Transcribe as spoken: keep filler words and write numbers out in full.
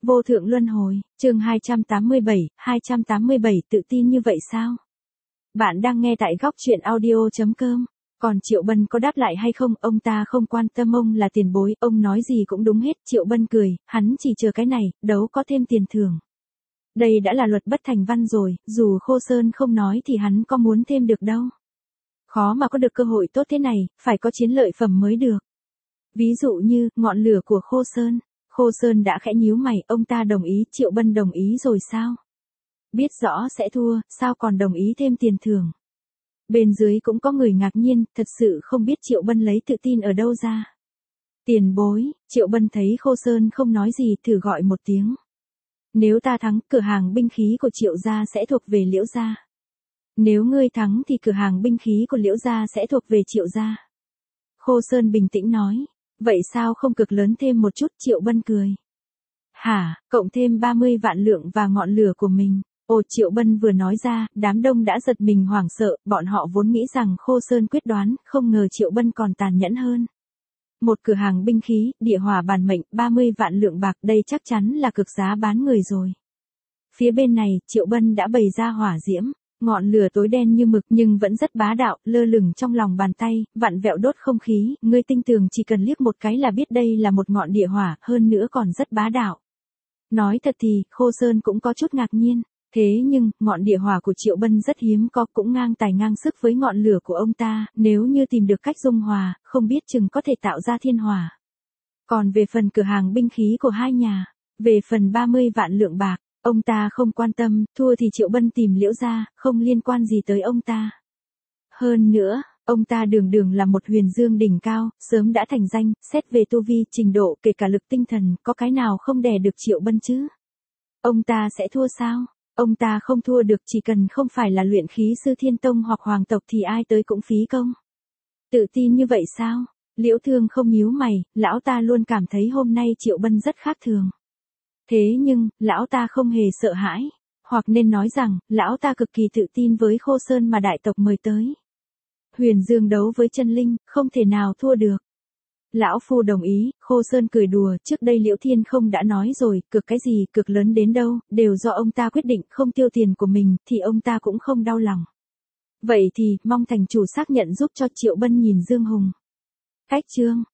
Vô thượng luân hồi, chương hai trăm tám mươi bảy, hai trăm tám mươi bảy tự tin như vậy sao? Bạn đang nghe tại góc truyện audio.com. Còn Triệu Bân có đáp lại hay không, ông ta không quan tâm, ông là tiền bối, ông nói gì cũng đúng hết. Triệu Bân cười, hắn chỉ chờ cái này, đấu có thêm tiền thưởng. Đây đã là luật bất thành văn rồi, dù Khô Sơn không nói thì hắn có muốn thêm được đâu. Khó mà có được cơ hội tốt thế này, phải có chiến lợi phẩm mới được. Ví dụ như, ngọn lửa của Khô Sơn. Khô Sơn đã khẽ nhíu mày, ông ta đồng ý, Triệu Bân đồng ý rồi sao? Biết rõ sẽ thua, sao còn đồng ý thêm tiền thưởng? Bên dưới cũng có người ngạc nhiên, thật sự không biết Triệu Bân lấy tự tin ở đâu ra. Tiền bối, Triệu Bân thấy Khô Sơn không nói gì, thử gọi một tiếng. Nếu ta thắng, cửa hàng binh khí của Triệu gia sẽ thuộc về Liễu gia. Nếu ngươi thắng thì cửa hàng binh khí của Liễu gia sẽ thuộc về Triệu gia. Khô Sơn bình tĩnh nói. Vậy sao không cực lớn thêm một chút? Triệu Bân cười. Hả, cộng thêm ba mươi vạn lượng và ngọn lửa của mình. Ồ, Triệu Bân vừa nói ra, đám đông đã giật mình hoảng sợ, bọn họ vốn nghĩ rằng Khô Sơn quyết đoán, không ngờ Triệu Bân còn tàn nhẫn hơn. Một cửa hàng binh khí, địa hỏa bản mệnh, ba mươi vạn lượng bạc, đây chắc chắn là cực giá bán người rồi. Phía bên này, Triệu Bân đã bày ra hỏa diễm. Ngọn lửa tối đen như mực nhưng vẫn rất bá đạo, lơ lửng trong lòng bàn tay, vặn vẹo đốt không khí, ngươi tinh tường chỉ cần liếc một cái là biết đây là một ngọn địa hỏa, hơn nữa còn rất bá đạo. Nói thật thì, Khô Sơn cũng có chút ngạc nhiên, thế nhưng, ngọn địa hỏa của Triệu Bân rất hiếm có, cũng ngang tài ngang sức với ngọn lửa của ông ta, nếu như tìm được cách dung hòa, không biết chừng có thể tạo ra thiên hỏa. Còn về phần cửa hàng binh khí của hai nhà, về phần ba mươi vạn lượng bạc, ông ta không quan tâm, thua thì Triệu Bân tìm Liễu gia, không liên quan gì tới ông ta. Hơn nữa, ông ta đường đường là một huyền dương đỉnh cao, sớm đã thành danh, xét về tu vi, trình độ, kể cả lực tinh thần, có cái nào không đè được Triệu Bân chứ? Ông ta sẽ thua sao? Ông ta không thua được, chỉ cần không phải là luyện khí sư thiên tông hoặc hoàng tộc thì ai tới cũng phí công. Tự tin như vậy sao? Liễu Thương không nhíu mày, lão ta luôn cảm thấy hôm nay Triệu Bân rất khác thường. Thế nhưng, lão ta không hề sợ hãi, hoặc nên nói rằng, lão ta cực kỳ tự tin với Khô Sơn mà đại tộc mời tới. Huyền Dương đấu với chân linh, không thể nào thua được. Lão Phu đồng ý, Khô Sơn cười đùa, trước đây Liễu Thiên không đã nói rồi, cực cái gì, cực lớn đến đâu, đều do ông ta quyết định, không tiêu tiền của mình, thì ông ta cũng không đau lòng. Vậy thì, mong thành chủ xác nhận giúp cho Triệu Bân nhìn Dương Hùng. Cách chương.